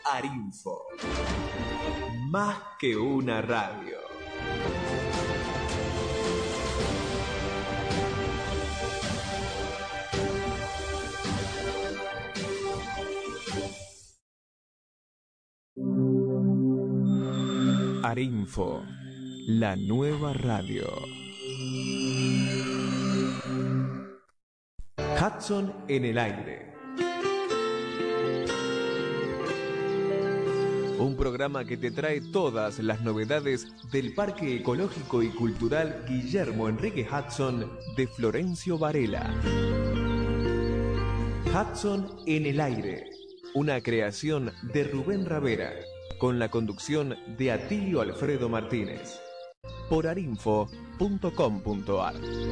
Arinfo. Más que una radio. Arinfo, la nueva radio. Hudson en el aire. Un programa que te trae todas las novedades del Parque Ecológico y Cultural Guillermo Enrique Hudson de Florencio Varela. Hudson en el aire, una creación de Rubén Ravera, con la conducción de Atilio Alfredo Martínez, por arinfo.com.ar.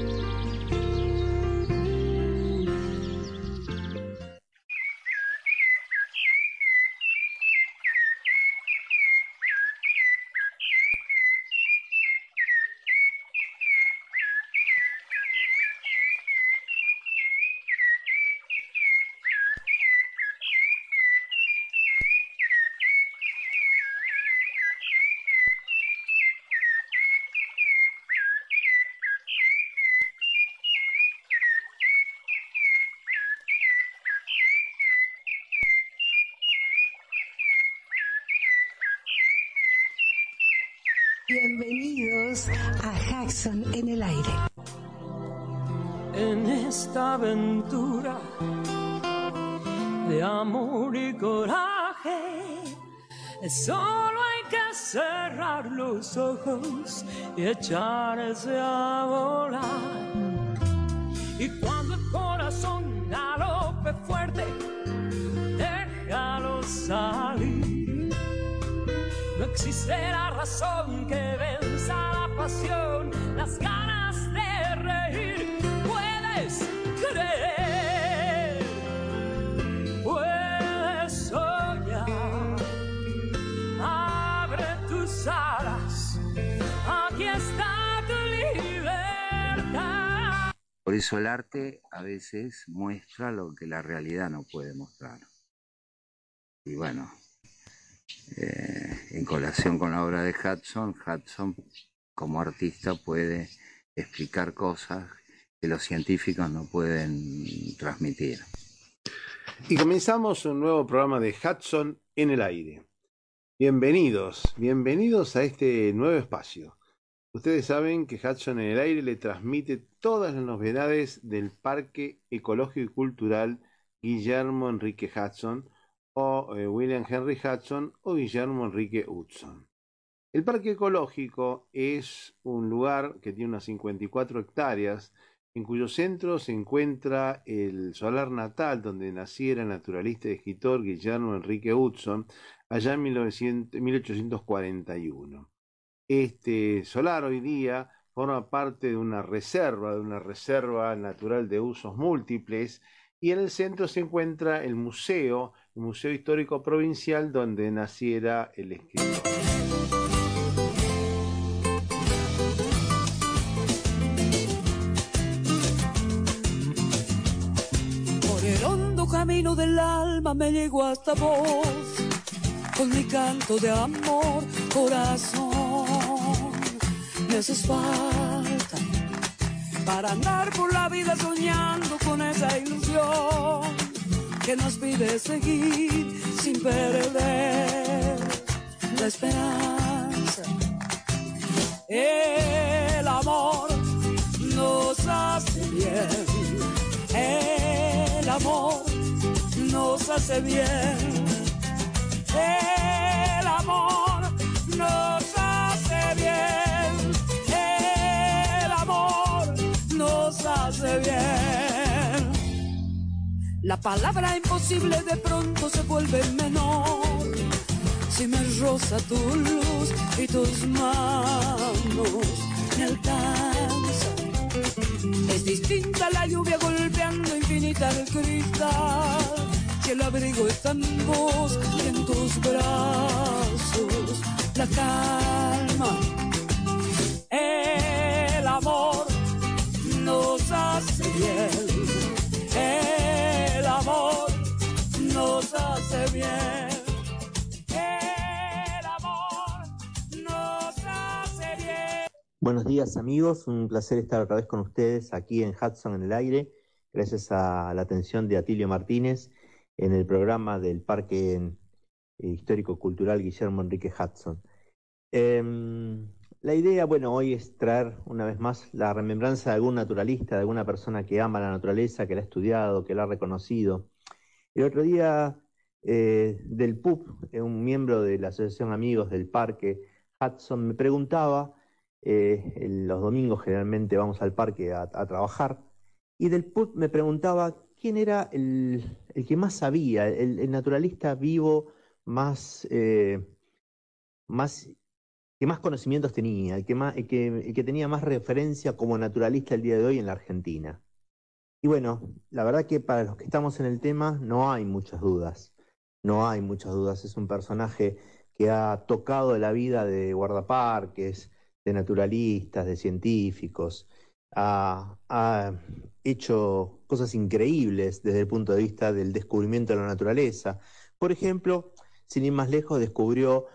Bienvenidos a Hudson en el aire. En esta aventura de amor y coraje, solo hay que cerrar los ojos y echarse a volar. Y cuando el corazón galope fuerte, déjalo salir. No existirá razón que venza la pasión, las ganas de reír. Puedes creer, puedes soñar. Abre tus alas, aquí está tu libertad. Por eso el arte a veces muestra lo que la realidad no puede mostrar. Y bueno, en colación con la obra de Hudson como artista puede explicar cosas que los científicos no pueden transmitir. Y comenzamos un nuevo programa de Hudson en el aire. Bienvenidos a este nuevo espacio. Ustedes saben que Hudson en el aire le transmite todas las novedades del Parque Ecológico y Cultural Guillermo Enrique Hudson, o William Henry Hudson, o Guillermo Enrique Hudson. El Parque Ecológico es un lugar que tiene unas 54 hectáreas, en cuyo centro se encuentra el solar natal donde naciera el naturalista y escritor Guillermo Enrique Hudson, allá en 1841. Este solar hoy día forma parte de una reserva natural de usos múltiples, y en el centro se encuentra el Museo Histórico Provincial donde naciera el escritor. Por el hondo camino del alma me llegó hasta vos, con mi canto de amor, corazón. Me haces falta para andar por la vida soñando con esa ilusión que nos pide seguir sin perder la esperanza. El amor nos hace bien, el amor nos hace bien, el amor nos hace bien, el amor nos hace bien. La palabra imposible de pronto se vuelve menor si me roza tu luz y tus manos me alcanzan. Es distinta la lluvia golpeando infinita el cristal, si el abrigo está en vos y en tus brazos la calma. El amor nos hace bien, el amor nos hace bien, Buenos días amigos, un placer estar otra vez con ustedes aquí en Hudson en el aire, gracias a la atención de Atilio Martínez en el programa del Parque Histórico Cultural Guillermo Enrique Hudson. La idea, bueno, hoy es traer una vez más la remembranza de algún naturalista, de alguna persona que ama la naturaleza, que la ha estudiado, que la ha reconocido. El otro día del PUP, un miembro de la Asociación Amigos del Parque Hudson, me preguntaba, los domingos generalmente vamos al parque a trabajar, y del PUP me preguntaba quién era el que más sabía, el naturalista vivo más, más, que más conocimientos tenía, el que tenía más referencia como naturalista el día de hoy en la Argentina. Y bueno, la verdad que para los que estamos en el tema no hay muchas dudas, no hay muchas dudas. Es un personaje que ha tocado la vida de guardaparques, de naturalistas, de científicos, ha hecho cosas increíbles desde el punto de vista del descubrimiento de la naturaleza. Por ejemplo, sin ir más lejos, descubrió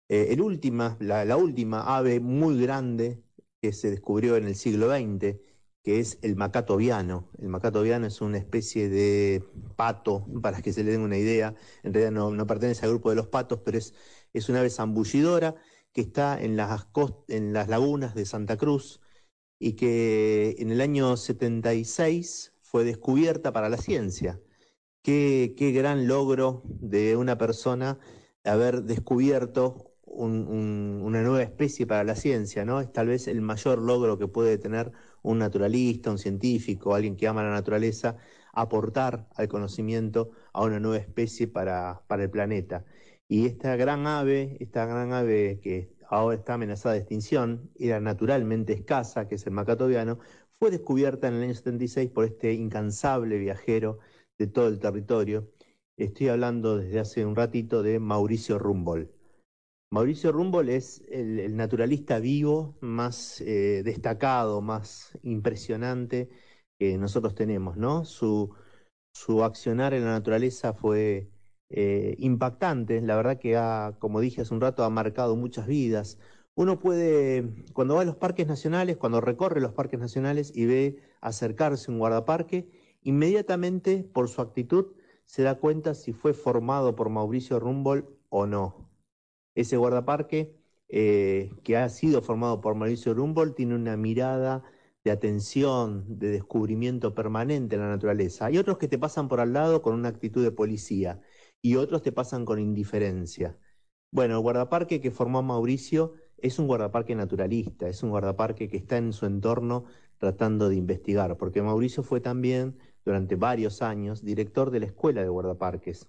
la última ave muy grande que se descubrió en el siglo XX, que es el macato viano. El macato viano es una especie de pato, para que se le den una idea. En realidad no pertenece al grupo de los patos, pero es una ave zambullidora que está en en las lagunas de Santa Cruz y que en el año 76 fue descubierta para la ciencia. Qué gran logro de una persona haber descubierto una nueva especie para la ciencia, ¿no? Es tal vez el mayor logro que puede tener un naturalista, un científico, alguien que ama la naturaleza, aportar al conocimiento a una nueva especie para el planeta. Y esta gran ave que ahora está amenazada de extinción, era naturalmente escasa, que es el macato viano, fue descubierta en el año 76 por este incansable viajero de todo el territorio. Estoy hablando desde hace un ratito de Mauricio Rumbold. Mauricio Rumbold es el naturalista vivo más destacado, más impresionante que nosotros tenemos, ¿no? Su accionar en la naturaleza fue impactante. La verdad que como dije hace un rato, ha marcado muchas vidas. Uno puede, cuando va a los parques nacionales, cuando recorre los parques nacionales y ve acercarse un guardaparque, inmediatamente por su actitud se da cuenta si fue formado por Mauricio Rumbold o no. Ese guardaparque que ha sido formado por Mauricio Rumbold tiene una mirada de atención, de descubrimiento permanente en la naturaleza. Hay otros que te pasan por al lado con una actitud de policía y otros te pasan con indiferencia. Bueno, el guardaparque que formó Mauricio es un guardaparque naturalista, es un guardaparque que está en su entorno tratando de investigar, porque Mauricio fue también durante varios años director de la escuela de guardaparques.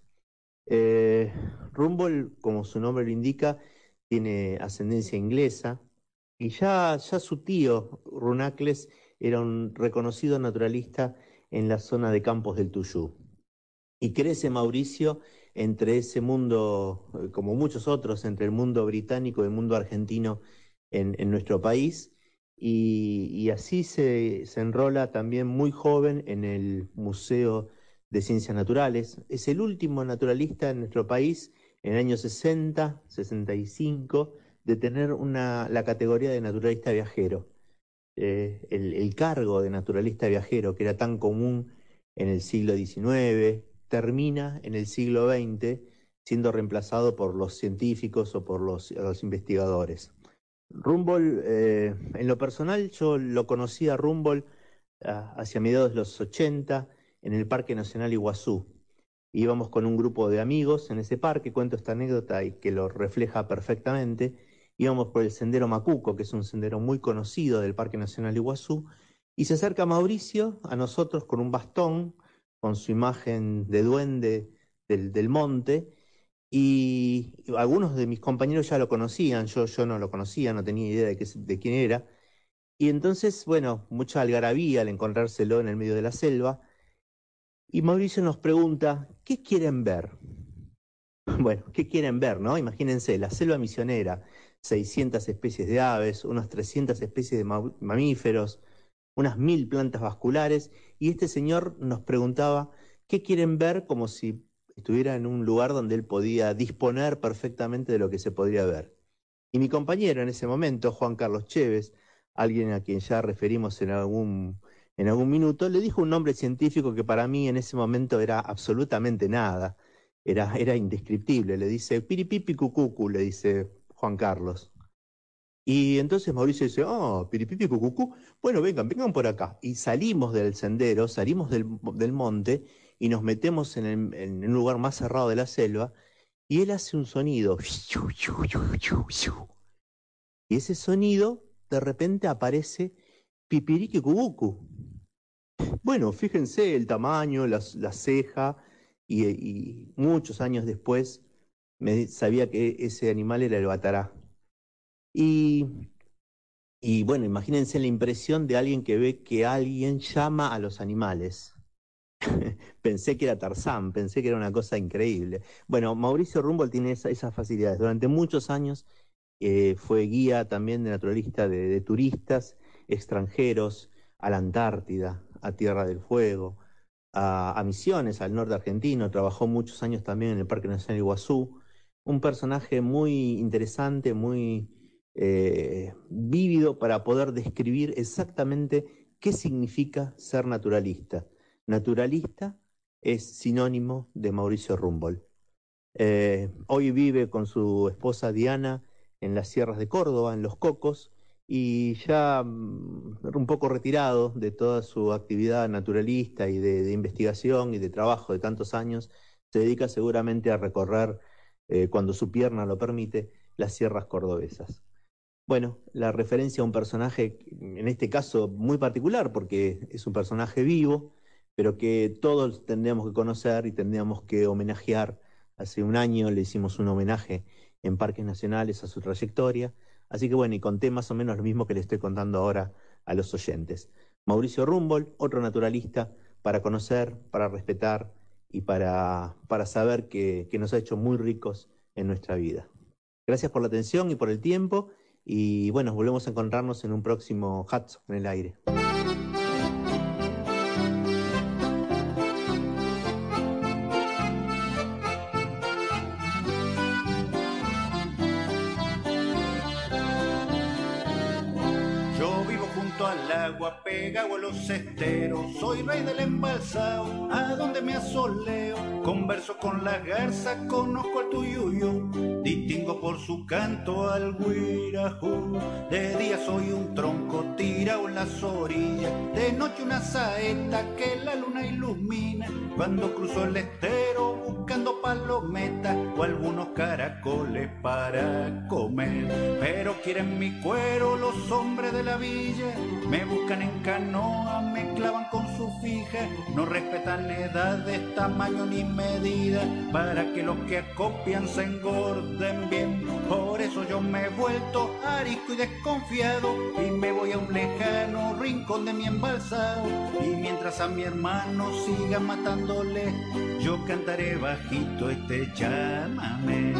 Rumbold, como su nombre lo indica, tiene ascendencia inglesa y ya su tío Runacles era un reconocido naturalista en la zona de Campos del Tuyú. Y crece Mauricio entre ese mundo, como muchos otros, entre el mundo británico y el mundo argentino en nuestro país. Y así se enrola también muy joven en el Museo de Ciencias Naturales. Es el último naturalista en nuestro país en el año 60, 65, de tener la categoría de naturalista viajero. El cargo de naturalista viajero, que era tan común en el siglo XIX, termina en el siglo XX siendo reemplazado por los científicos o por los investigadores. Rumbold, en lo personal, yo lo conocí a Rumbold hacia mediados de los 80 en el Parque Nacional Iguazú. Íbamos con un grupo de amigos en ese parque, cuento esta anécdota y que lo refleja perfectamente. Íbamos por el Sendero Macuco, que es un sendero muy conocido del Parque Nacional Iguazú, y se acerca Mauricio a nosotros con un bastón, con su imagen de duende del monte, y algunos de mis compañeros ya lo conocían, yo no lo conocía, no tenía idea de quién era, y entonces, bueno, mucha algarabía al encontrárselo en el medio de la selva, y Mauricio nos pregunta, ¿qué quieren ver? Bueno, ¿qué quieren ver, no? Imagínense, la selva misionera, 600 especies de aves, unas 300 especies de mamíferos, unas 1000 plantas vasculares, y este señor nos preguntaba, ¿qué quieren ver? Como si estuviera en un lugar donde él podía disponer perfectamente de lo que se podría ver. Y mi compañero en ese momento, Juan Carlos Chévez, alguien a quien ya referimos en algún minuto, le dijo un nombre científico que para mí en ese momento era absolutamente nada, era indescriptible. Le dice piripipi cucucu, le dice Juan Carlos. Y entonces Mauricio dice, oh, piripipi cucucú, bueno, vengan por acá. Y salimos del sendero, salimos del monte y nos metemos en un lugar más cerrado de la selva y él hace un sonido. Y ese sonido, de repente aparece pipiriqui cucucú. Bueno, fíjense el tamaño, la ceja y muchos años después sabía que ese animal era el batará. Y bueno, imagínense la impresión de alguien que ve que alguien llama a los animales. Pensé que era Tarzán, pensé que era una cosa increíble. Bueno, Mauricio Rumbold tiene esas facilidades. Durante muchos años fue guía también de naturalista de turistas extranjeros a la Antártida, a Tierra del Fuego, a Misiones, al norte argentino. Trabajó muchos años también en el Parque Nacional Iguazú. Un personaje muy interesante, muy vívido para poder describir exactamente qué significa ser naturalista. Naturalista es sinónimo de Mauricio Rumbold. Hoy vive con su esposa Diana en las sierras de Córdoba, en Los Cocos, y ya un poco retirado de toda su actividad naturalista y de investigación y de trabajo de tantos años, se dedica seguramente a recorrer, cuando su pierna lo permite, las sierras cordobesas. Bueno, la referencia a un personaje, en este caso muy particular, porque es un personaje vivo, pero que todos tendríamos que conocer y tendríamos que homenajear. Hace un año le hicimos un homenaje en Parques Nacionales a su trayectoria, así que bueno, y conté más o menos lo mismo que le estoy contando ahora a los oyentes. Mauricio Rumbold, otro naturalista para conocer, para respetar y para saber que nos ha hecho muy ricos en nuestra vida. Gracias por la atención y por el tiempo. Y bueno, volvemos a encontrarnos en un próximo Hudson en el aire. Yo vivo junto al agua, pegado a los esteros, soy rey del embalsado, a donde me asoleo, converso con la garza, conozco al tuyuyo, distingo por su canto al guirajú. De día soy un tronco tirado en las orillas, de noche una saeta que la luna ilumina, cuando cruzo el estero buscando palometas o algunos caracoles para comer. Pero quieren mi cuero los hombres de la villa, me buscan en canoa, me clavan con su fija, no respetan edades, tamaño ni medida, para que los que acopian se engorden bien. Por eso yo me he vuelto arisco y desconfiado, y me voy a un lejano rincón de mi embalsado, y mientras a mi hermano siga matándole, yo cantaré bajito este chamamé.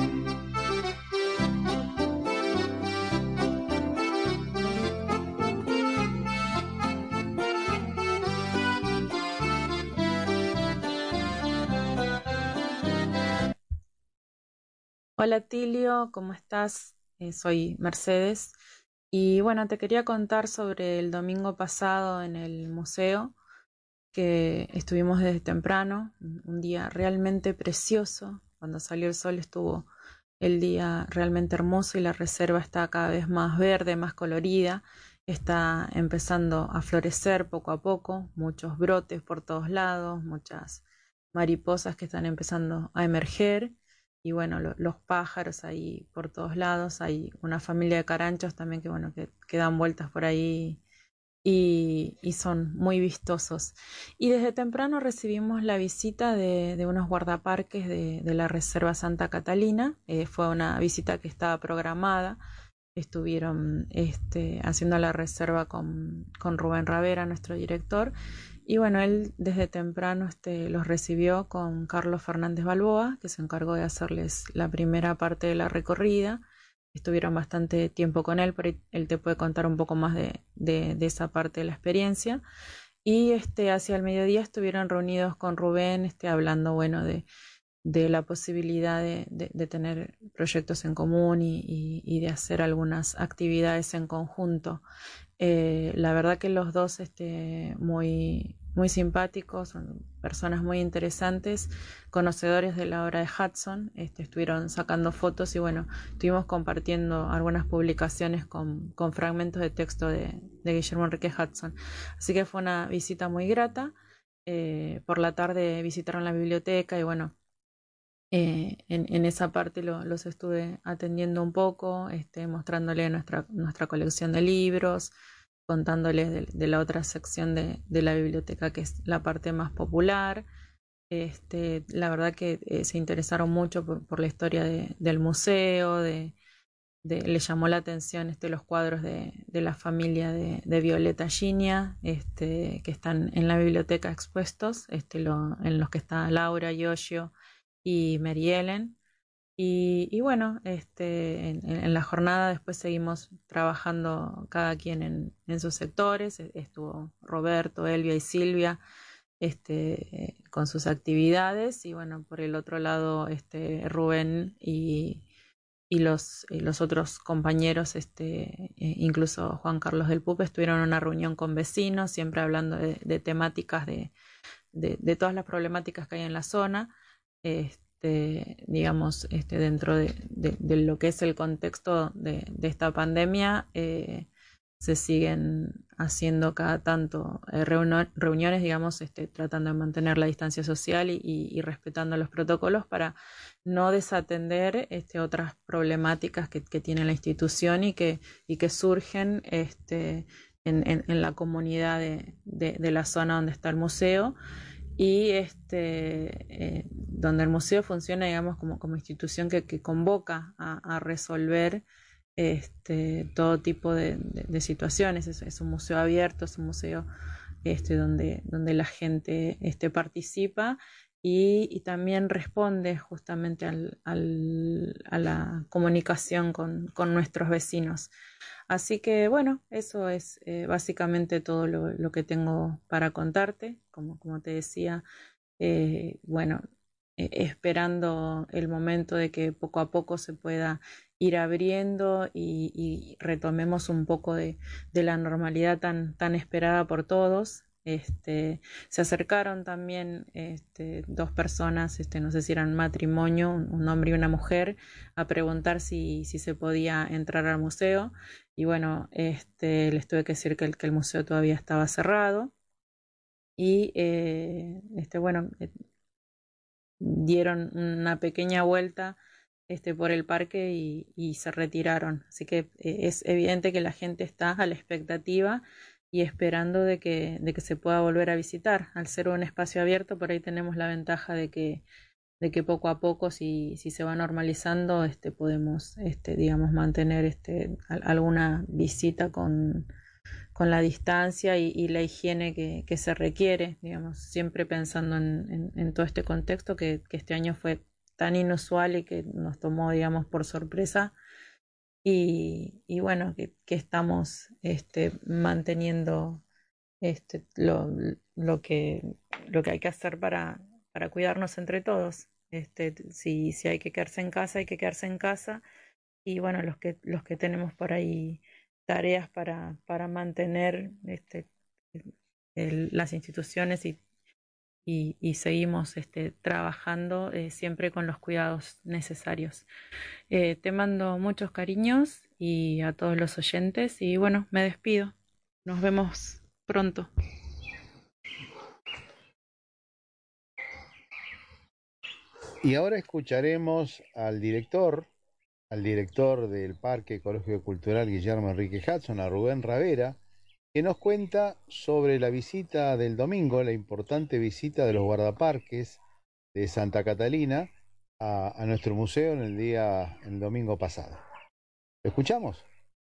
Hola Tilio, ¿cómo estás? Soy Mercedes y bueno, te quería contar sobre el domingo pasado en el museo, que estuvimos desde temprano, un día realmente precioso. Cuando salió el sol estuvo el día realmente hermoso y la reserva está cada vez más verde, más colorida, está empezando a florecer poco a poco, muchos brotes por todos lados, muchas mariposas que están empezando a emerger y bueno, los pájaros ahí por todos lados. Hay una familia de caranchos también que bueno, que dan vueltas por ahí y son muy vistosos. Y desde temprano recibimos la visita de unos guardaparques de la Reserva Santa Catalina. Fue una visita que estaba programada. Estuvieron haciendo la reserva con Rubén Ravera, nuestro director. Y bueno, él desde temprano los recibió con Carlos Fernández Balboa, que se encargó de hacerles la primera parte de la recorrida. Estuvieron bastante tiempo con él, pero él te puede contar un poco más de esa parte de la experiencia. Y hacia el mediodía estuvieron reunidos con Rubén, hablando bueno de la posibilidad de tener proyectos en común y de hacer algunas actividades en conjunto. La verdad que los dos muy, muy simpáticos, son personas muy interesantes, conocedores de la obra de Hudson, estuvieron sacando fotos y bueno, estuvimos compartiendo algunas publicaciones con fragmentos de texto de Guillermo Enrique Hudson. Así que fue una visita muy grata. Por la tarde visitaron la biblioteca y bueno, en esa parte los estuve atendiendo un poco, mostrándole nuestra colección de libros, contándoles de la otra sección de la biblioteca que es la parte más popular. La verdad que se interesaron mucho por la historia del museo, le llamó la atención los cuadros de la familia de Violeta Ginia, que están en la biblioteca expuestos, en los que está Laura, Yoshio y Mary Ellen. Y bueno, en la jornada después seguimos trabajando cada quien en sus sectores. Estuvo Roberto, Elvia y Silvia con sus actividades. Y bueno, por el otro lado, Rubén y los otros compañeros, incluso Juan Carlos del Pup, estuvieron en una reunión con vecinos, siempre hablando de temáticas de todas las problemáticas que hay en la zona. Digamos, dentro de lo que es el contexto de esta pandemia, se siguen haciendo cada tanto reuniones, digamos, tratando de mantener la distancia social y respetando los protocolos para no desatender otras problemáticas que tiene la institución y que surgen en la comunidad de la zona donde está el museo. Y donde el museo funciona, digamos, como institución que convoca a resolver todo tipo de situaciones. Es un museo abierto, es un museo donde la gente participa y también responde justamente a la comunicación con nuestros vecinos. Así que bueno, eso es básicamente todo lo que tengo para contarte. Como te decía, bueno, esperando el momento de que poco a poco se pueda ir abriendo y retomemos un poco de la normalidad tan esperada por todos. Se acercaron también dos personas, no sé si eran matrimonio, un hombre y una mujer, a preguntar si se podía entrar al museo. Y bueno, les tuve que decir que el museo todavía estaba cerrado. Y bueno, dieron una pequeña vuelta por el parque y se retiraron. Así que es evidente que la gente está a la expectativa y esperando de que se pueda volver a visitar. Al ser un espacio abierto, por ahí tenemos la ventaja de que poco a poco, si se va normalizando, podemos, digamos, mantener alguna visita con la distancia y la higiene que se requiere, digamos, siempre pensando en todo este contexto que este año fue tan inusual y que nos tomó, digamos, por sorpresa. Y bueno, que estamos manteniendo lo que hay que hacer para cuidarnos entre todos. Si hay que quedarse en casa, hay que quedarse en casa. Y bueno, los que tenemos por ahí tareas para mantener las instituciones y seguimos trabajando siempre con los cuidados necesarios. Te mando muchos cariños y a todos los oyentes y bueno, me despido. Nos vemos pronto. Y ahora escucharemos al director del Parque Ecológico y Cultural Guillermo Enrique Hudson, a Rubén Ravera, que nos cuenta sobre la visita del domingo, la importante visita de los guardaparques de Santa Catalina a nuestro museo en el domingo pasado. ¿Lo escuchamos?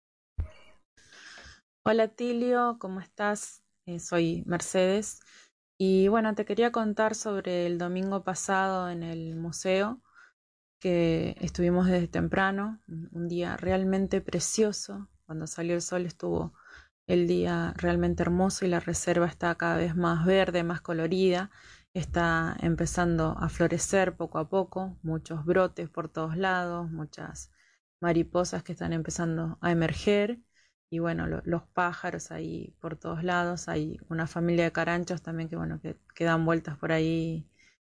Hola Tilio, ¿cómo estás? Soy Mercedes y bueno, te quería contar sobre el domingo pasado en el museo, que estuvimos desde temprano, un día realmente precioso. Cuando salió el sol estuvo el día realmente hermoso y la reserva está cada vez más verde, más colorida. Está empezando a florecer poco a poco, muchos brotes por todos lados, muchas mariposas que están empezando a emerger y bueno, los pájaros ahí por todos lados. Hay una familia de caranchos también que, bueno, que dan vueltas por ahí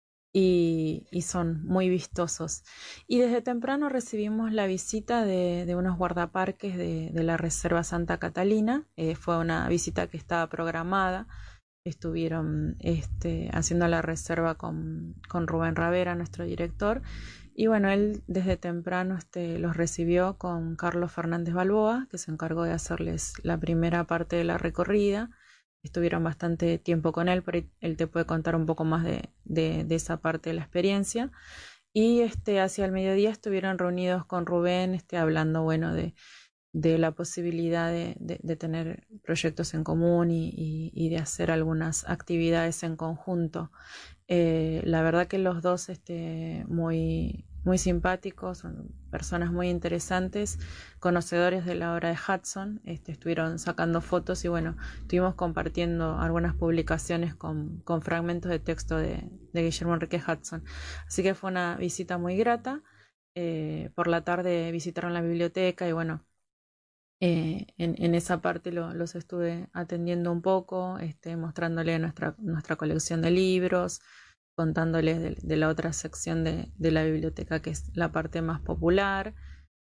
y son muy vistosos. Y desde temprano recibimos la visita de unos guardaparques de la Reserva Santa Catalina. Fue una visita que estaba programada. Estuvieron haciendo la reserva con Rubén Ravera, nuestro director, y bueno, él desde temprano los recibió con Carlos Fernández Balboa, que se encargó de hacerles la primera parte de la recorrida. Estuvieron bastante tiempo con él, pero él te puede contar un poco más de esa parte de la experiencia. Y hacia el mediodía estuvieron reunidos con Rubén, hablando, bueno, de la posibilidad de tener proyectos en común y de hacer algunas actividades en conjunto. La verdad que los dos muy, muy simpáticos, son personas muy interesantes, conocedores de la obra de Hudson. Estuvieron sacando fotos y bueno, estuvimos compartiendo algunas publicaciones con fragmentos de texto de Guillermo Enrique Hudson. Así que fue una visita muy grata. Por la tarde visitaron la biblioteca y bueno, en esa parte los estuve atendiendo un poco, mostrándole nuestra colección de libros, contándoles de la otra sección de la biblioteca, que es la parte más popular.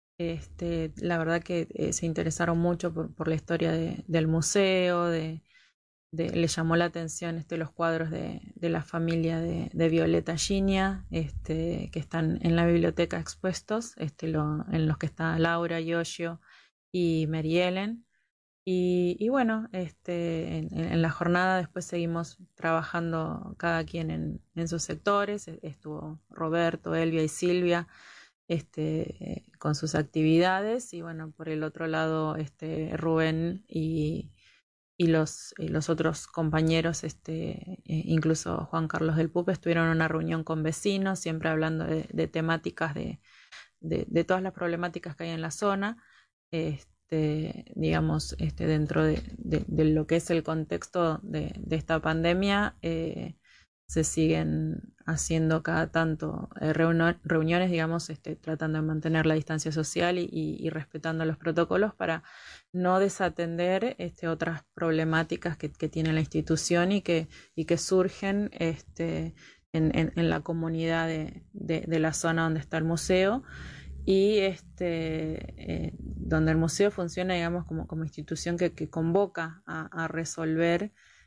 La verdad que se interesaron mucho por la historia del museo, le llamó la atención los cuadros de la familia de Violeta Ginia, que están en la biblioteca expuestos, en los que está Laura, Yoshio y Mary Ellen. Y bueno, en la jornada después seguimos trabajando cada quien en sus sectores. Estuvo Roberto, Elvia y Silvia con sus actividades, y bueno, por el otro lado Rubén y los otros compañeros, incluso Juan Carlos del PUP, estuvieron en una reunión con vecinos, siempre hablando de temáticas de todas las problemáticas que hay en la zona. Digamos, dentro de lo que es el contexto de esta pandemia, se siguen haciendo cada tanto reuniones, digamos, tratando de mantener la distancia social y respetando los protocolos para no desatender otras problemáticas que tiene la institución y que surgen en la comunidad de la zona donde está el museo. Y donde el museo funciona, digamos, como institución que convoca a resolver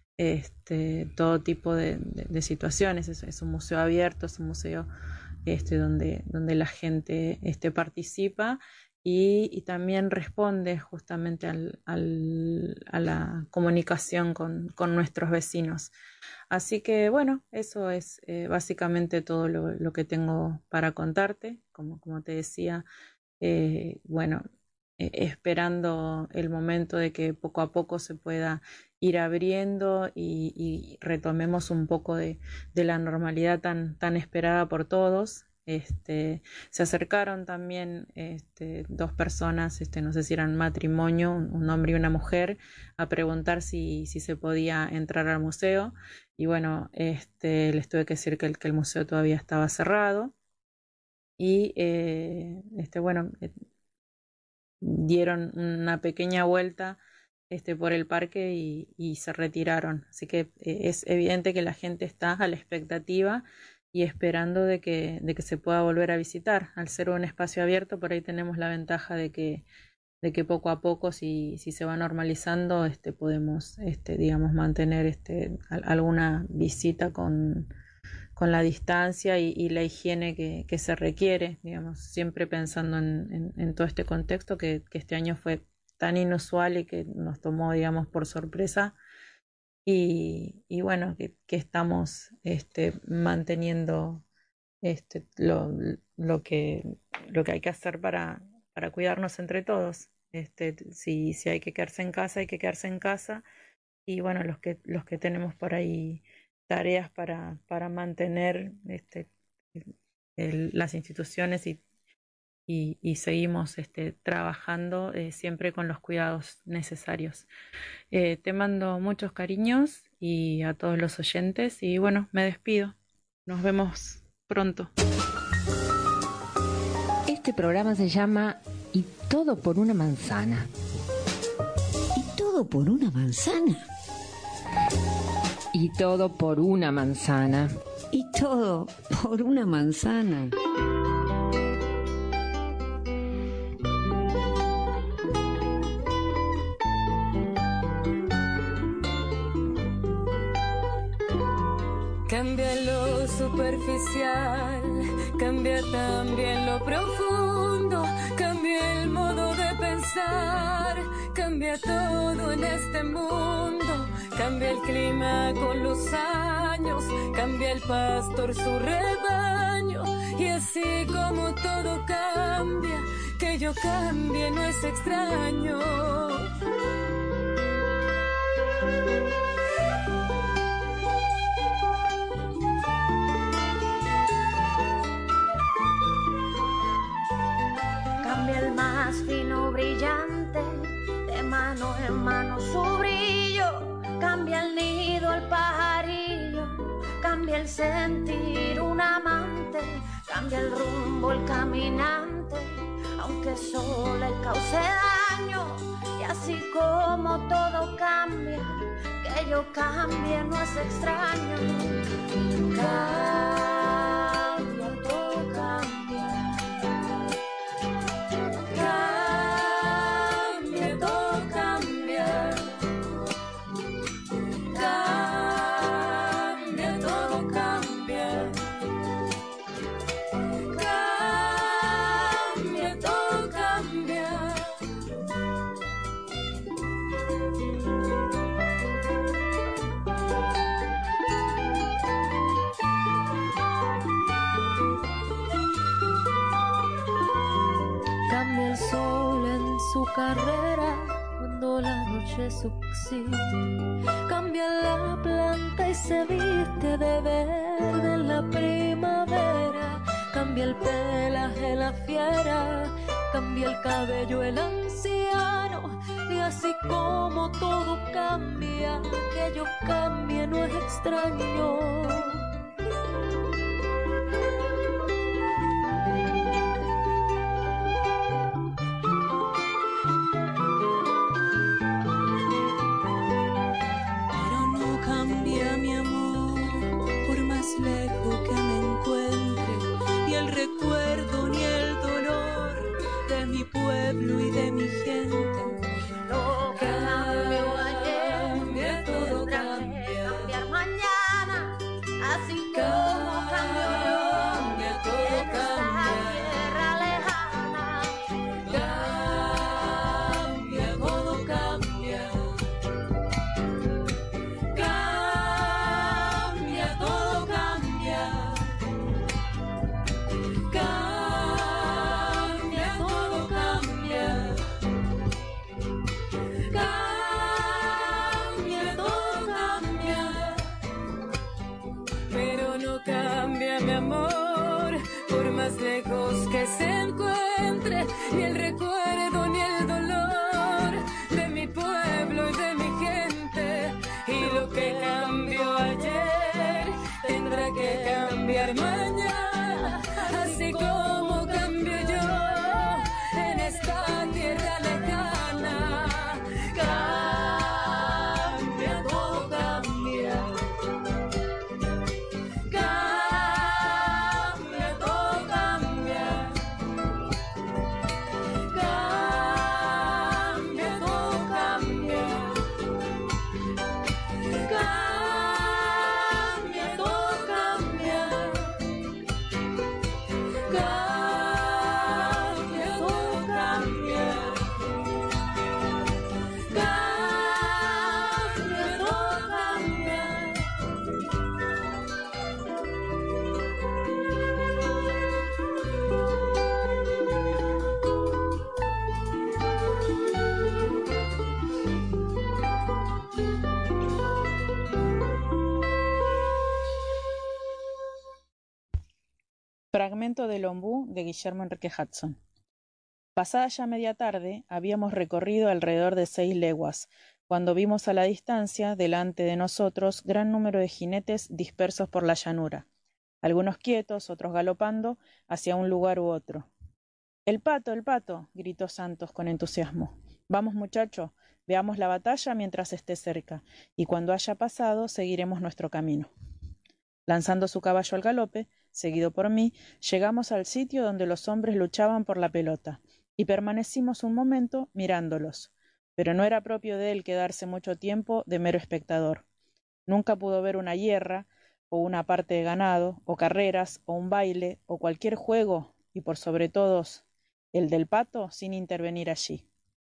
todo tipo de situaciones. Es un museo abierto, es un museo donde la gente participa y también responde justamente a la comunicación con nuestros vecinos. Así que bueno, eso es básicamente todo lo que tengo para contarte. Como te decía, bueno, esperando el momento de que poco a poco se pueda ir abriendo y retomemos un poco de la normalidad tan esperada por todos. Se acercaron también dos personas, no sé si eran matrimonio, un hombre y una mujer, a preguntar si se podía entrar al museo. Y bueno, les tuve que decir que el museo todavía estaba cerrado. Y bueno, dieron una pequeña vuelta por el parque y se retiraron. Así que es evidente que la gente está a la expectativa y esperando de que se pueda volver a visitar. Al ser un espacio abierto, por ahí tenemos la ventaja de que poco a poco, si se va normalizando, podemos digamos, mantener alguna visita con la distancia y la higiene que se requiere, digamos, siempre pensando en todo este contexto que este año fue tan inusual y que nos tomó, digamos, por sorpresa. Y bueno, que estamos manteniendo lo que hay que hacer para cuidarnos entre todos. Si hay que quedarse en casa, hay que quedarse en casa. Y bueno, los que tenemos por ahí tareas para mantener las instituciones y seguimos trabajando siempre con los cuidados necesarios. Te mando muchos cariños y a todos los oyentes, y bueno, me despido. Nos vemos pronto. Este programa se llama Y todo por una manzana. todo por una manzana. Y todo por una manzana. Y todo por una manzana. Cambia lo superficial, cambia también lo profundo, cambia el modo de pensar, cambia todo en este mundo, cambia el clima con los años, cambia el pastor su rebaño, y así como todo cambia, que yo cambie no es extraño. Cambia el más fino brillante, de mano en mano su brillo, cambia el nido el pajarillo, cambia el sentir un amante, cambia el rumbo el caminante, aunque solo el cause daño, y así como todo cambia, que yo cambie no es extraño. Cambia, todo cambia. Cambia, todo cambia. Cambia, todo cambia. Cambia, todo cambia. Cambia el sol en su carrera cuando la noche succibe, cambia la planta y se viste de verde en la primavera, cambia el pelaje la fiera, cambia el cabello el anciano, y así como todo cambia, que yo cambie no es extraño. Lejos que me encuentre, ni el recuerdo ni el dolor de mi pueblo y de mi gente. Lo que cambió ayer, todo cambia. Cambiar mañana, así como cambio yo. Cambia, todo cambia. Tierra lejana, cambia, todo cambia. Cambia, todo cambia. Cambia, todo cambia. Cambia, todo cambia. Pero no cambia mi amor, por más lejos que se encuentre, ni el recuerdo ni el dolor de mi pueblo y de mi gente. Y lo que cambió ayer tendrá que cambiar mañana, así como cambio yo en esta tierra lejana. Cambia, todo cambia. Cambia, todo cambia. Cambia, todo cambia. Cambia, todo cambia. Cambia, todo cambia. Cambia, todo cambia. Fragmento del Ombú de Guillermo Enrique Hudson. Pasada ya media tarde, habíamos recorrido alrededor de 6 leguas, cuando vimos a la distancia, delante de nosotros, gran número de jinetes dispersos por la llanura, algunos quietos, otros galopando hacia un lugar u otro. El pato! ¡Gritó Santos con entusiasmo. Vamos, muchacho, Veamos la batalla mientras esté cerca, y cuando haya pasado seguiremos nuestro camino. Lanzando su caballo al galope, seguido por mí, llegamos al sitio donde los hombres luchaban por la pelota, y permanecimos un momento mirándolos. Pero no era propio de él quedarse mucho tiempo de mero espectador. Nunca pudo ver una hierra, o una parte de ganado, o carreras, o un baile, o cualquier juego, y por sobre todos el del pato, sin intervenir allí.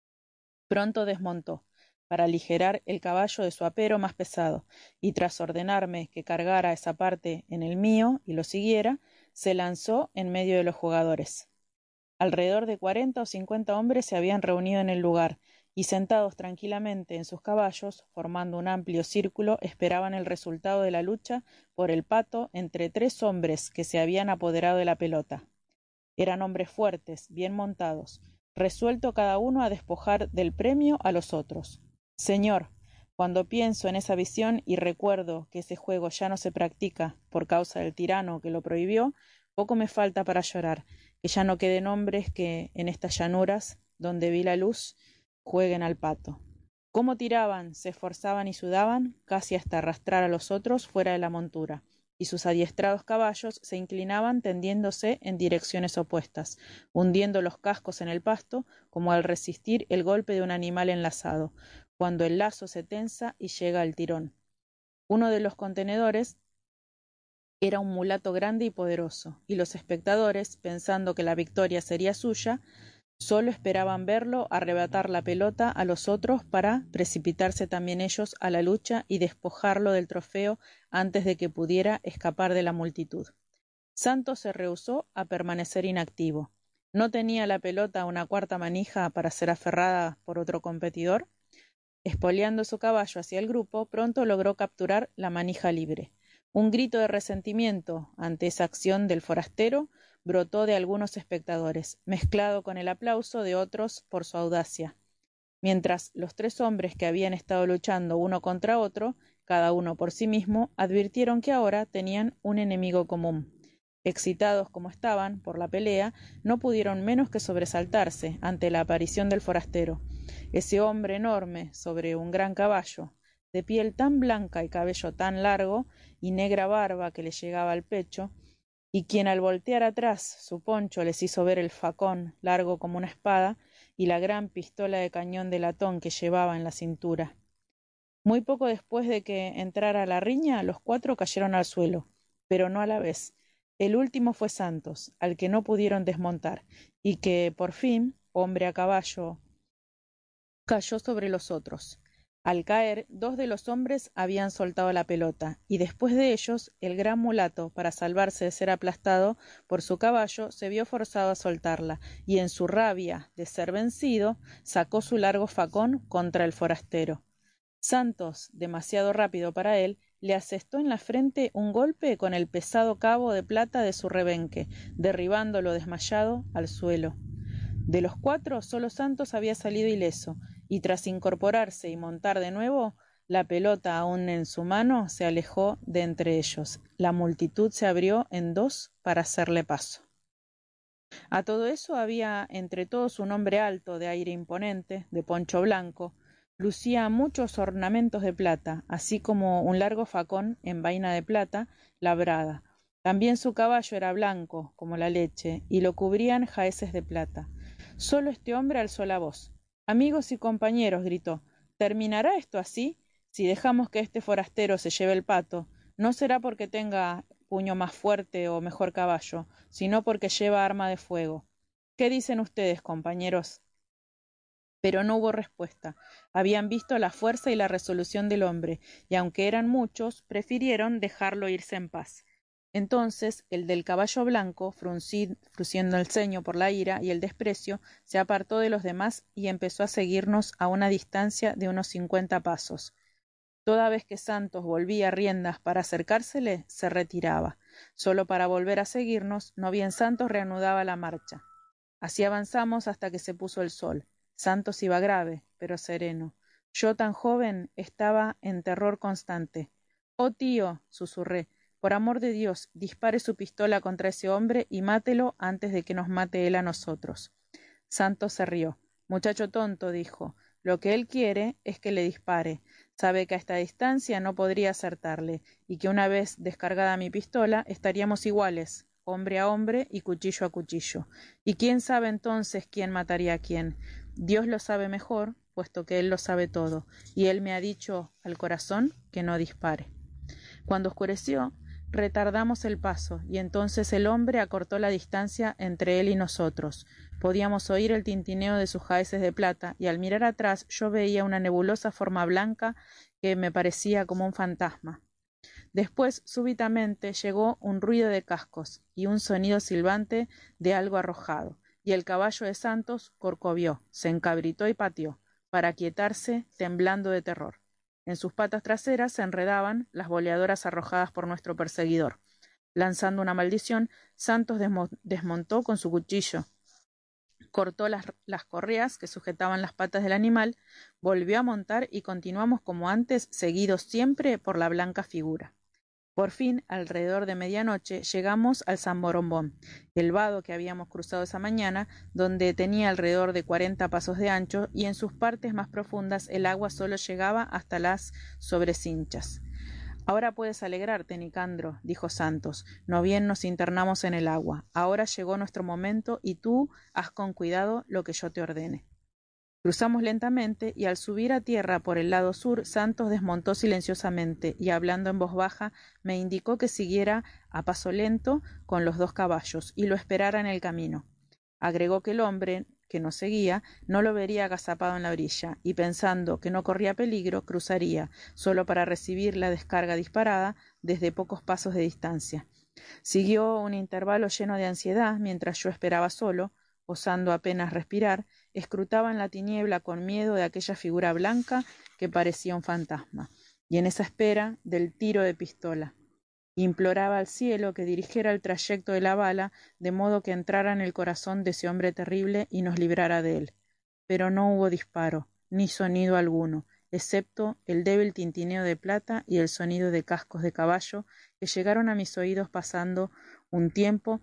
Pronto desmontó, para aligerar el caballo de su apero más pesado, y tras ordenarme que cargara esa parte en el mío y lo siguiera, se lanzó en medio de los jugadores. Alrededor de 40 o 50 hombres se habían reunido en el lugar, y sentados tranquilamente en sus caballos, formando un amplio círculo, esperaban el resultado de la lucha por el pato entre 3 hombres que se habían apoderado de la pelota. Eran hombres fuertes, bien montados, resuelto cada uno a despojar del premio a los otros. Señor, cuando pienso en esa visión y recuerdo que ese juego ya no se practica por causa del tirano que lo prohibió, poco me falta para llorar, que ya no queden hombres que en estas llanuras, donde vi la luz, jueguen al pato. Cómo tiraban, se esforzaban y sudaban, casi hasta arrastrar a los otros fuera de la montura, y sus adiestrados caballos se inclinaban tendiéndose en direcciones opuestas, hundiendo los cascos en el pasto, como al resistir el golpe de un animal enlazado, cuando el lazo se tensa y llega al tirón. Uno de los contenedores era un mulato grande y poderoso, y los espectadores, pensando que la victoria sería suya, solo esperaban verlo arrebatar la pelota a los otros para precipitarse también ellos a la lucha y despojarlo del trofeo antes de que pudiera escapar de la multitud. Santos se rehusó a permanecer inactivo. ¿No tenía la pelota una cuarta manija para ser aferrada por otro competidor? Espoleando su caballo hacia el grupo, pronto logró capturar la manija libre. Un grito de resentimiento ante esa acción del forastero brotó de algunos espectadores, mezclado con el aplauso de otros por su audacia. Mientras los 3 hombres que habían estado luchando uno contra otro, cada uno por sí mismo, advirtieron que ahora tenían un enemigo común. Excitados como estaban por la pelea, no pudieron menos que sobresaltarse ante la aparición del forastero. Ese hombre enorme sobre un gran caballo, de piel tan blanca y cabello tan largo, y negra barba que le llegaba al pecho, y quien al voltear atrás su poncho les hizo ver el facón largo como una espada y la gran pistola de cañón de latón que llevaba en la cintura. Muy poco después de que entrara la riña, los 4 cayeron al suelo, pero no a la vez. El último fue Santos, al que no pudieron desmontar, y que, por fin, hombre a caballo, cayó sobre los otros. Al caer, 2 de los hombres habían soltado la pelota, y después de ellos, el gran mulato, para salvarse de ser aplastado por su caballo, se vio forzado a soltarla, y en su rabia de ser vencido, sacó su largo facón contra el forastero. Santos, demasiado rápido para él, le asestó en la frente un golpe con el pesado cabo de plata de su rebenque, derribándolo desmayado al suelo. De los 4, solo Santos había salido ileso, y tras incorporarse y montar de nuevo, la pelota aún en su mano se alejó de entre ellos. La multitud se abrió en 2 para hacerle paso. A todo eso había entre todos un hombre alto, de aire imponente, de poncho blanco. Lucía muchos ornamentos de plata, así como un largo facón en vaina de plata labrada. También su caballo era blanco, como la leche, y lo cubrían jaeces de plata. Solo este hombre alzó la voz. «Amigos y compañeros», gritó, «¿terminará esto así? Si dejamos que este forastero se lleve el pato, no será porque tenga puño más fuerte o mejor caballo, sino porque lleva arma de fuego. ¿Qué dicen ustedes, compañeros?» Pero no hubo respuesta. Habían visto la fuerza y la resolución del hombre, y aunque eran muchos, prefirieron dejarlo irse en paz. Entonces el del caballo blanco, frunciendo el ceño por la ira y el desprecio, se apartó de los demás y empezó a seguirnos a una distancia de unos 50 pasos. Toda vez que Santos volvía a riendas para acercársele, se retiraba. Solo para volver a seguirnos, no bien Santos reanudaba la marcha. Así avanzamos hasta que se puso el sol. Santos iba grave, pero sereno. Yo, tan joven, estaba en terror constante. «Oh, tío», susurré, «por amor de Dios, dispare su pistola contra ese hombre y mátelo antes de que nos mate él a nosotros». Santos se rió. «Muchacho tonto», dijo, Lo que él quiere es que le dispare. Sabe que a esta distancia no podría acertarle, y que una vez descargada mi pistola estaríamos iguales, hombre a hombre y cuchillo a cuchillo. Y quién sabe entonces quién mataría a quién. Dios lo sabe mejor, puesto que Él lo sabe todo, y Él me ha dicho al corazón que no dispare. Cuando oscureció, retardamos el paso, y entonces el hombre acortó la distancia entre él y nosotros. Podíamos oír el tintineo de sus jaeces de plata, y al mirar atrás yo veía una nebulosa forma blanca que me parecía como un fantasma. Después, súbitamente, llegó un ruido de cascos y un sonido silbante de algo arrojado, y el caballo de Santos corcovió, se encabritó y pateó, para quietarse, temblando de terror. En sus patas traseras se enredaban las boleadoras arrojadas por nuestro perseguidor. Lanzando una maldición, Santos desmontó con su cuchillo, cortó las correas que sujetaban las patas del animal, volvió a montar y continuamos como antes, seguidos siempre por la blanca figura. Por fin, alrededor de medianoche, llegamos al San Borombón, el vado que habíamos cruzado esa mañana, donde tenía alrededor de 40 pasos de ancho y en sus partes más profundas el agua solo llegaba hasta las sobrecinchas. Ahora puedes alegrarte, Nicandro, dijo Santos, no bien nos internamos en el agua. Ahora llegó nuestro momento y tú haz con cuidado lo que yo te ordene. Cruzamos lentamente y al subir a tierra por el lado sur, Santos desmontó silenciosamente y hablando en voz baja me indicó que siguiera a paso lento con los 2 caballos y lo esperara en el camino. Agregó que el hombre que nos seguía no lo vería agazapado en la orilla y pensando que no corría peligro cruzaría solo para recibir la descarga disparada desde pocos pasos de distancia. Siguió un intervalo lleno de ansiedad mientras yo esperaba solo, osando apenas respirar, escrutaba en la tiniebla con miedo de aquella figura blanca que parecía un fantasma, y en esa espera del tiro de pistola. Imploraba al cielo que dirigiera el trayecto de la bala de modo que entrara en el corazón de ese hombre terrible y nos librara de él. Pero no hubo disparo, ni sonido alguno, excepto el débil tintineo de plata y el sonido de cascos de caballo que llegaron a mis oídos pasando un tiempo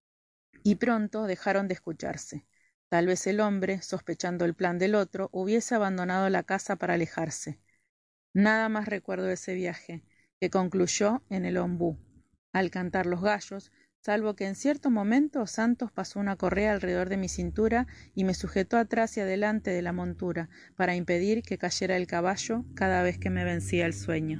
y pronto dejaron de escucharse. Tal vez el hombre, sospechando el plan del otro, hubiese abandonado la casa para alejarse. Nada más recuerdo de ese viaje, que concluyó en el ombú, al cantar los gallos, salvo que en cierto momento Santos pasó una correa alrededor de mi cintura y me sujetó atrás y adelante de la montura para impedir que cayera el caballo cada vez que me vencía el sueño.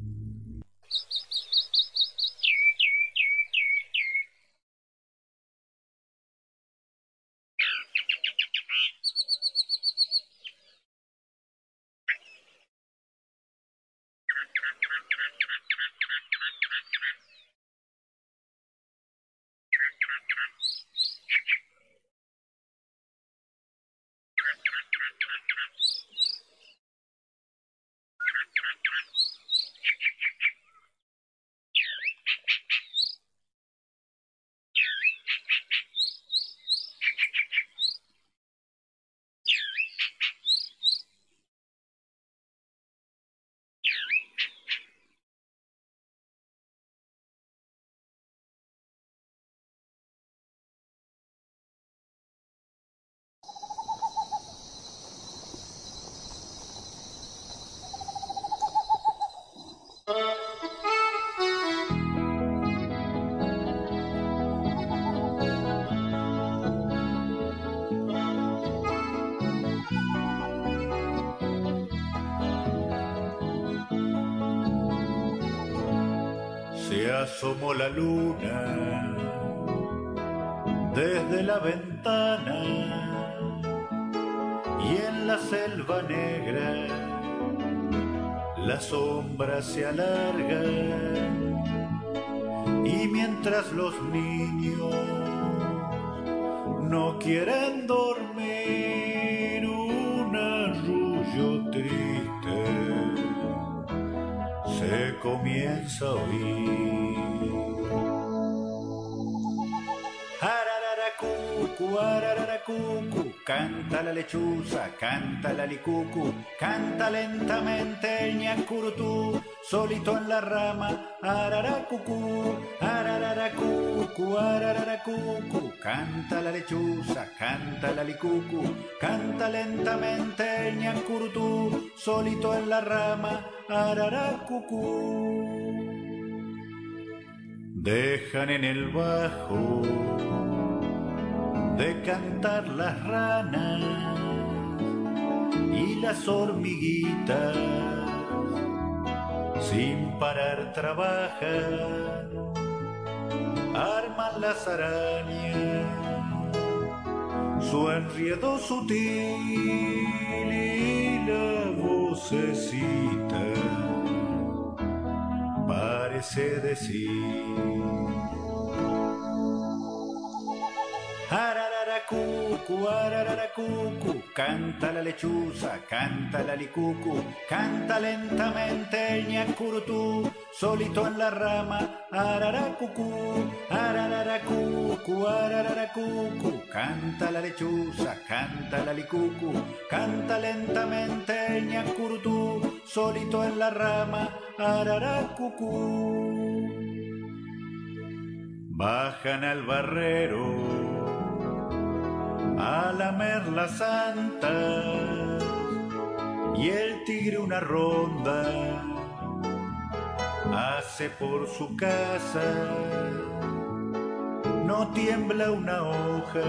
Asomó la luna desde la ventana y en la selva negra las sombras se alargan y mientras los niños no quieren dormir, un arrullo triste se comienza a oír. Arararacucu, arararacucu, canta la lechuza, canta la licucu, canta lentamente el ñacurutú, solito en la rama, araracucu, arararacucu, cucu, ararara cucu, canta la lechuza, canta la licucu, canta lentamente el ñacurutú, solito en la rama, ararara cucú. Dejan en el bajo de cantar las ranas y las hormiguitas, sin parar trabajan, arman las arañas, su enredo sutil y la vocecita parece decir: ararara cucu, canta la lechuza, canta la licucu, canta lentamente el ñacurutú, solito en la rama, ararara cucu, canta la lechuza, canta la licucu, canta lentamente el ñacurutú, solito en la rama, ararara cucú. Bajan al barrero a lamer las santas y el tigre una ronda hace por su casa. No tiembla una hoja,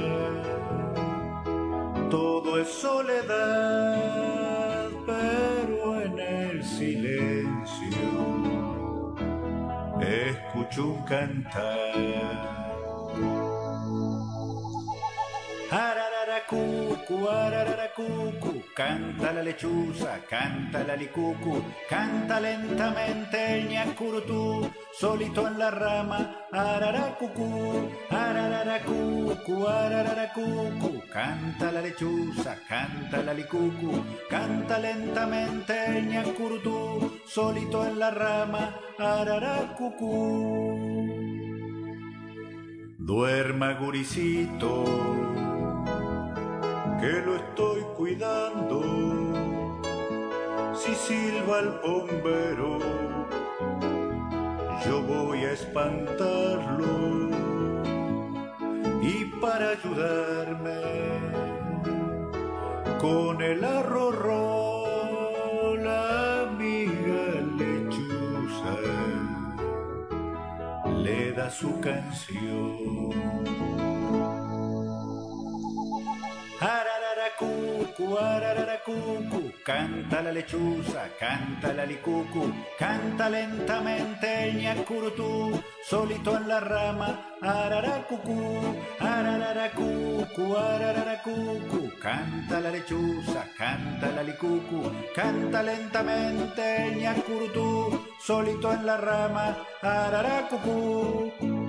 todo es soledad, pero en el silencio escucho un cantar. Ararara cucu, canta la lechuza, canta la licucu, canta lentamente el ñacurutú, solito en la rama, ararara cucu, canta la lechuza, canta la licucu, canta lentamente el ñacurutú, solito en la rama, ararara cucú. Duerma guricito, que lo estoy cuidando. Si silba el bombero, yo voy a espantarlo. Y para ayudarme, con el arrorró, la amiga lechuza le da su canción. Ararara cucu, canta la lechuza, canta la licucu, canta lentamente el ñacurutú, solito en la rama, ararara cucu, canta la lechuza, canta la licucu, canta lentamente el ñacurutú, solito en la rama, ararara cucú.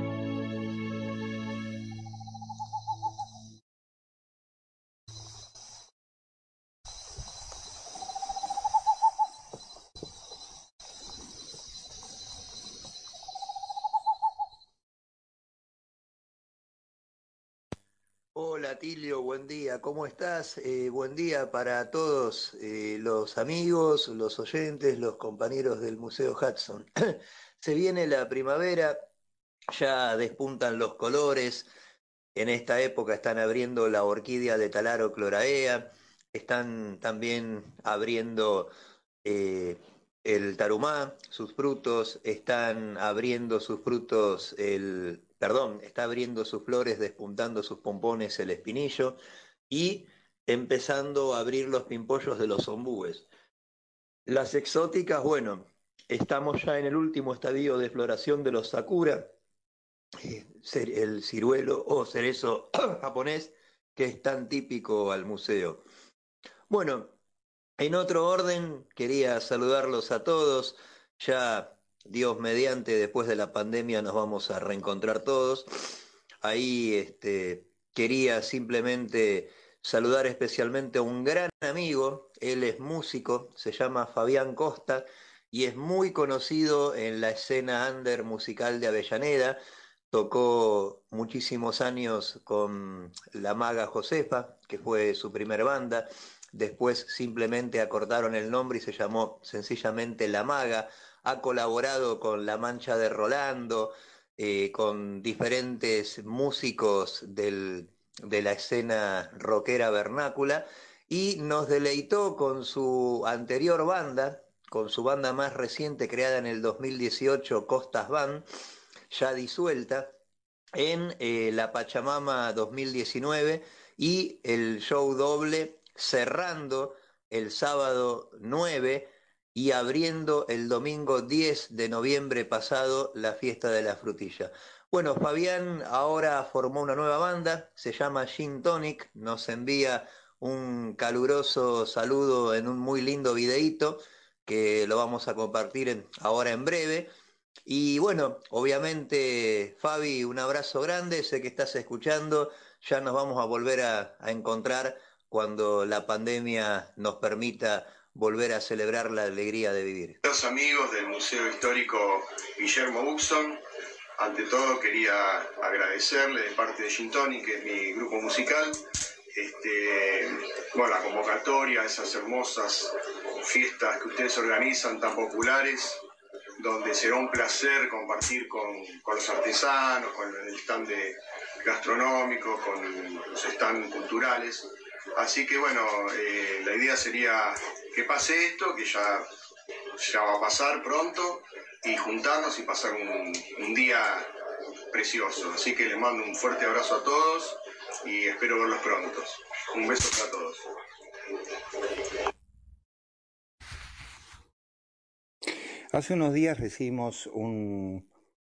Hola Tilio, buen día, ¿cómo estás? Buen día para todos los amigos, los oyentes, los compañeros del Museo Hudson. Se viene la primavera, ya despuntan los colores, en esta época están abriendo la orquídea de Talaro cloraea, están también abriendo el tarumá, sus frutos, están abriendo sus frutos está abriendo sus flores, despuntando sus pompones el espinillo y empezando a abrir los pimpollos de los ombúes. Las exóticas, bueno, estamos ya en el último estadio de floración de los sakura, el ciruelo o cerezo japonés, que es tan típico al museo. Bueno, en otro orden, quería saludarlos a todos. Ya Dios mediante, después de la pandemia nos vamos a reencontrar todos. Ahí quería simplemente saludar especialmente a un gran amigo. Él es músico, se llama Fabián Costa y es muy conocido en la escena under musical de Avellaneda. Tocó muchísimos años con la Maga Josefa, que fue su primer banda. Después simplemente acortaron el nombre y se llamó sencillamente La Maga. Ha colaborado con La Mancha de Rolando, con diferentes músicos de la escena rockera vernácula, y nos deleitó con su anterior banda, con su banda más reciente creada en el 2018, Costas Band, ya disuelta, en la Pachamama 2019, y el show doble cerrando el sábado 9 y abriendo el domingo 10 de noviembre pasado la fiesta de la frutilla. Bueno, Fabián ahora formó una nueva banda, se llama Gin Tonic, nos envía un caluroso saludo en un muy lindo videíto que lo vamos a compartir ahora en breve. Y bueno, obviamente, Fabi, un abrazo grande, sé que estás escuchando, ya nos vamos a volver a encontrar cuando la pandemia nos permita volver a celebrar la alegría de vivir. Los amigos del Museo Histórico Guillermo Buxton, ante todo quería agradecerle de parte de Gin Tonic, que es mi grupo musical, la convocatoria a esas hermosas fiestas que ustedes organizan tan populares, donde será un placer compartir con los artesanos, con el stand gastronómico, con los stands culturales. Así que bueno, la idea sería que pase esto, que ya va a pasar pronto, y juntarnos y pasar un día precioso. Así que les mando un fuerte abrazo a todos y espero verlos pronto. Un beso para todos. Hace unos días recibimos un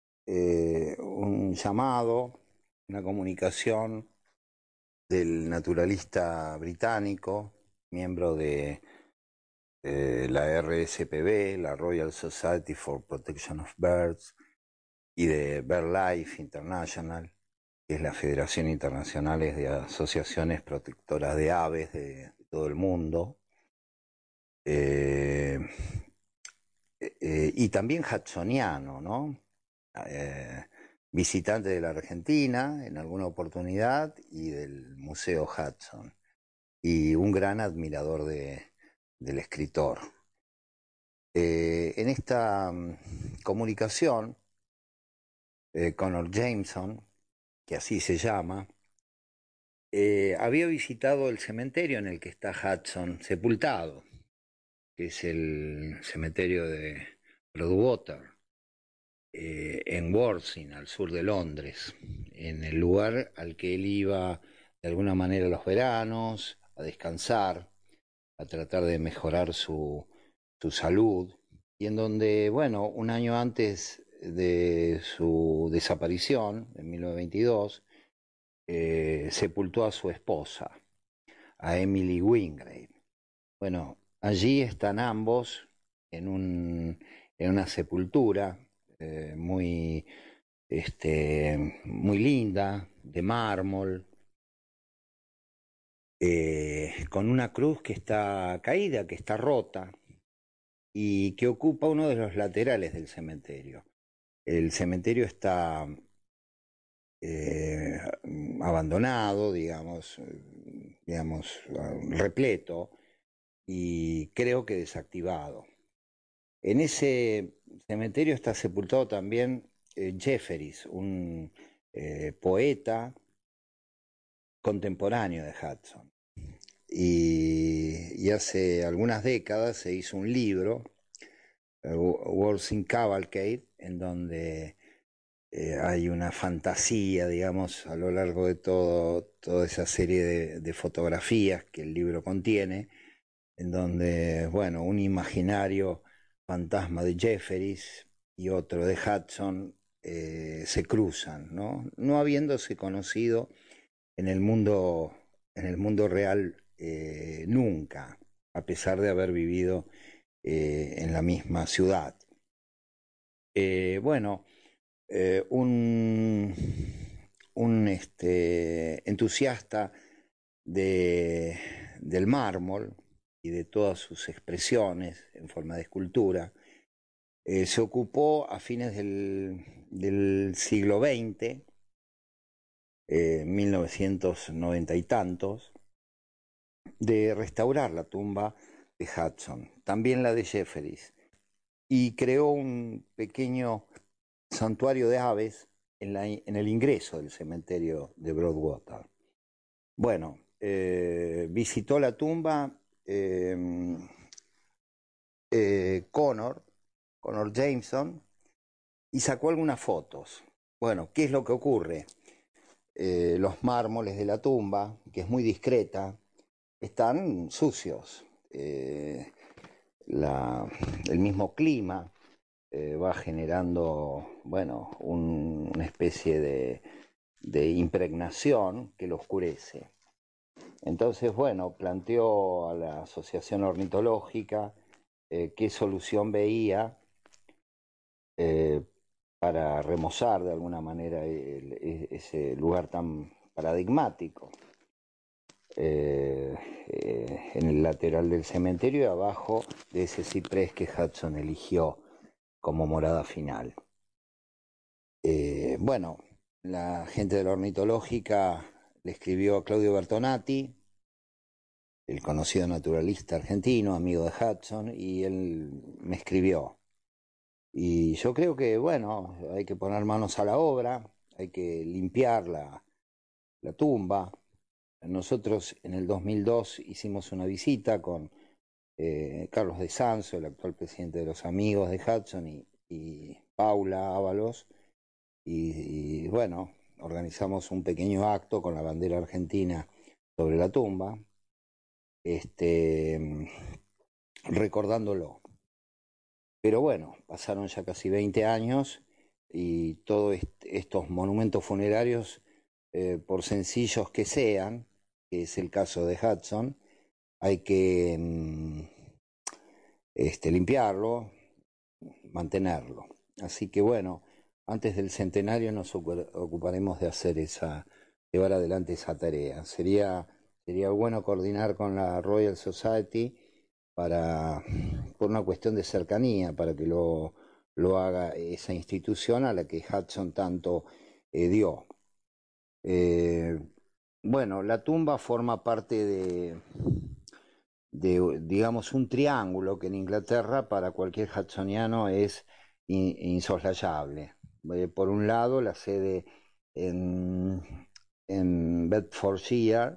llamado, una comunicación del naturalista británico, miembro de la RSPB, la Royal Society for Protection of Birds, y de BirdLife International, que es la Federación Internacional de Asociaciones Protectoras de Aves de todo el mundo. Y también hudsoniano, ¿no? Visitante de la Argentina en alguna oportunidad y del Museo Hudson, y un gran admirador del escritor. En esta comunicación, Conor Jameson, que así se llama, había visitado el cementerio en el que está Hudson sepultado, que es el cementerio de Broadwater, en Worthing, al sur de Londres, en el lugar al que él iba de alguna manera los veranos, a descansar, a tratar de mejorar su salud, y en donde, bueno, un año antes de su desaparición, en 1922, sepultó a su esposa, a Emily Wingrave. Bueno, allí están ambos en una sepultura muy linda, de mármol, con una cruz que está caída, que está rota, y que ocupa uno de los laterales del cementerio. El cementerio está abandonado, digamos, repleto, y creo que desactivado. En ese cementerio está sepultado también Jefferies, un poeta contemporáneo de Hudson. Y hace algunas décadas se hizo un libro, Worthing Cavalcade, en donde hay una fantasía, digamos, a lo largo de toda esa serie de fotografías que el libro contiene, en donde, bueno, un imaginario fantasma de Jefferies y otro de Hudson se cruzan, no habiéndose conocido en el mundo real nunca, a pesar de haber vivido en la misma ciudad. Un entusiasta del mármol y de todas sus expresiones en forma de escultura, se ocupó a fines del siglo XX, 1990 y tantos, de restaurar la tumba de Hudson, también la de Jefferies, y creó un pequeño santuario de aves en el ingreso del cementerio de Broadwater. Bueno, visitó la tumba Connor Jameson, y sacó algunas fotos. Bueno, ¿qué es lo que ocurre? Los mármoles de la tumba, que es muy discreta, están sucios. El mismo clima va generando, bueno, una especie de impregnación que lo oscurece. Entonces, bueno, planteó a la Asociación Ornitológica qué solución veía para remozar de alguna manera ese lugar tan paradigmático. En el lateral del cementerio y abajo de ese ciprés que Hudson eligió como morada final. Bueno, la gente de la ornitológica le escribió a Claudio Bertonati, el conocido naturalista argentino, amigo de Hudson, y él me escribió. Y yo creo que, bueno, hay que poner manos a la obra, hay que limpiar la tumba. Nosotros en el 2002 hicimos una visita con Carlos de Sanso, el actual presidente de los Amigos de Hudson, y Paula Ábalos, y bueno, organizamos un pequeño acto con la bandera argentina sobre la tumba, recordándolo. Pero bueno, pasaron ya casi 20 años y todos estos monumentos funerarios, por sencillos que sean, que es el caso de Hudson, hay que limpiarlo, mantenerlo. Así que bueno, antes del centenario nos ocuparemos de llevar adelante esa tarea. Sería bueno coordinar con la Royal Society por una cuestión de cercanía, para que lo haga esa institución a la que Hudson tanto dio. Bueno, la tumba forma parte de digamos, un triángulo que en Inglaterra para cualquier hudsoniano es insoslayable. Por un lado, la sede en Bedfordshire,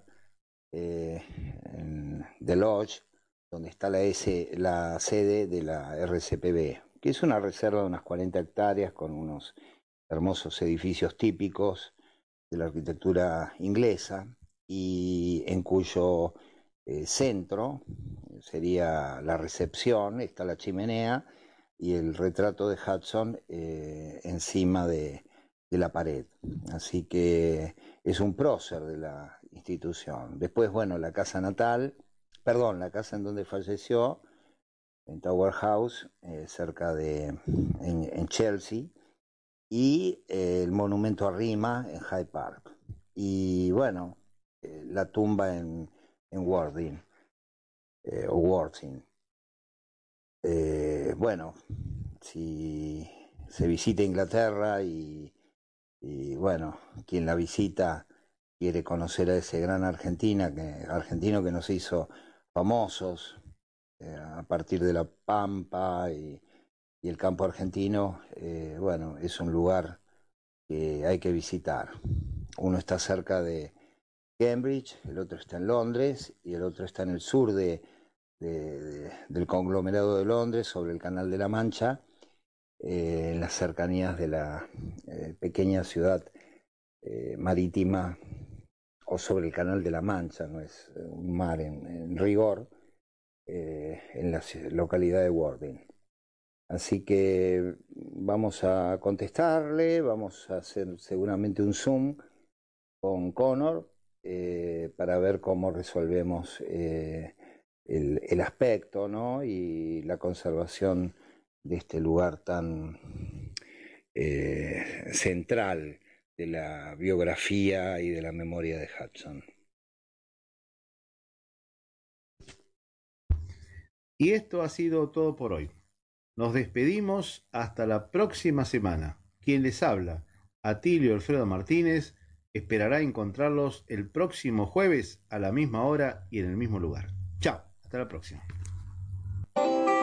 en The Lodge, donde está la sede de la RCPB, que es una reserva de unas 40 hectáreas con unos hermosos edificios típicos de la arquitectura inglesa, y en cuyo centro sería la recepción, está la chimenea y el retrato de Hudson encima de la pared. Así que es un prócer de la institución. Después, bueno, la casa en donde falleció, en Tower House, en Chelsea, y el monumento a Rima en Hyde Park. Y bueno, la tumba en Worthing, o Worthing. Bueno, si se visita Inglaterra y bueno, quien la visita quiere conocer a ese gran argentino que nos hizo famosos a partir de la Pampa y el campo argentino, bueno, es un lugar que hay que visitar. Uno está cerca de Cambridge, el otro está en Londres y el otro está en el sur del conglomerado de Londres, sobre el Canal de la Mancha, en las cercanías de la pequeña ciudad marítima, o sobre el Canal de la Mancha, no es un mar en rigor, en la localidad de Worthing. Así que vamos a contestarle, vamos a hacer seguramente un Zoom con Connor para ver cómo resolvemos el aspecto, ¿no? Y la conservación de este lugar tan central de la biografía y de la memoria de Hudson. Y esto ha sido todo por hoy. Nos despedimos hasta la próxima semana. Quien les habla, Atilio Alfredo Martínez, esperará encontrarlos el próximo jueves a la misma hora y en el mismo lugar. Chao, hasta la próxima.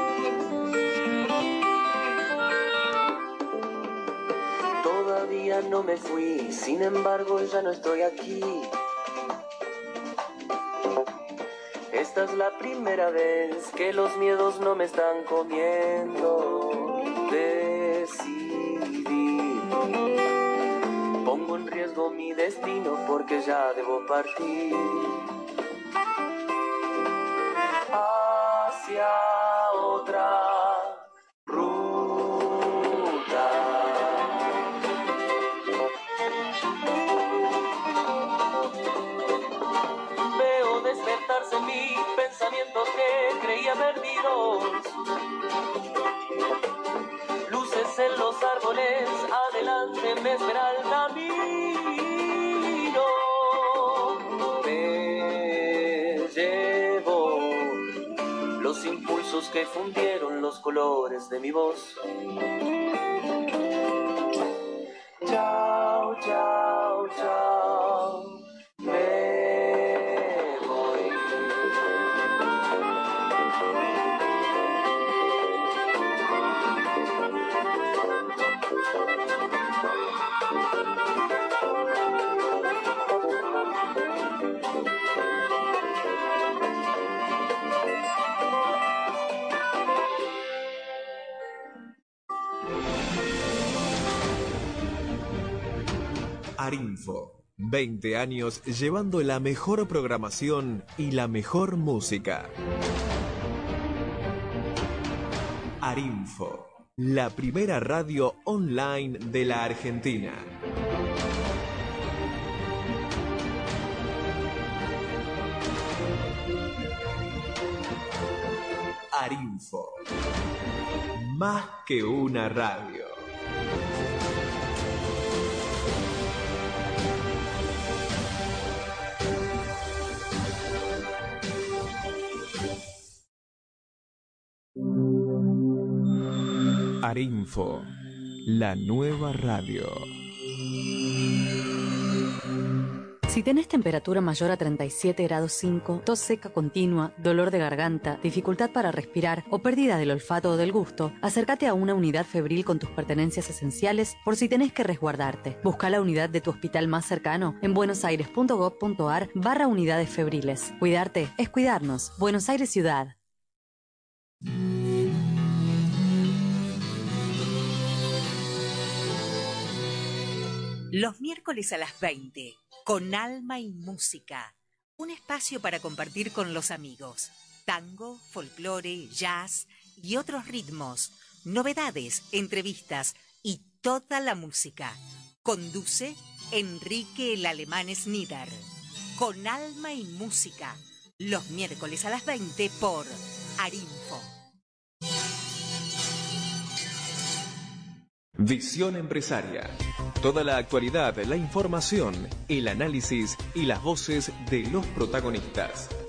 Todavía no me fui, sin embargo ya no estoy aquí. Esta es la primera vez que los miedos no me están comiendo. Decidí, pongo en riesgo mi destino porque ya debo partir hacia otra ruta. Veo despertarse mis pensamientos que creía perdidos. Luces en los árboles, adelante me espera el camino. Me llevo los impulsos que fundieron los colores de mi voz. Chao, chao, chao, me voy. Arinfo, 20 años llevando la mejor programación y la mejor música. Arinfo, la primera radio online de la Argentina. Arinfo, más que una radio. Arinfo, la nueva radio. Si tenés temperatura mayor a 37 grados 5, tos seca continua, dolor de garganta, dificultad para respirar o pérdida del olfato o del gusto, acércate a una unidad febril con tus pertenencias esenciales por si tenés que resguardarte. Busca la unidad de tu hospital más cercano en buenosaires.gov.ar/unidades febriles. Cuidarte es cuidarnos. Buenos Aires Ciudad. Los miércoles a las 20, con Alma y Música. Un espacio para compartir con los amigos. Tango, folclore, jazz y otros ritmos. Novedades, entrevistas y toda la música. Conduce Enrique el Alemán Snider. Con Alma y Música. Los miércoles a las 20 por Arinfo. Visión Empresaria. Toda la actualidad, la información, el análisis y las voces de los protagonistas.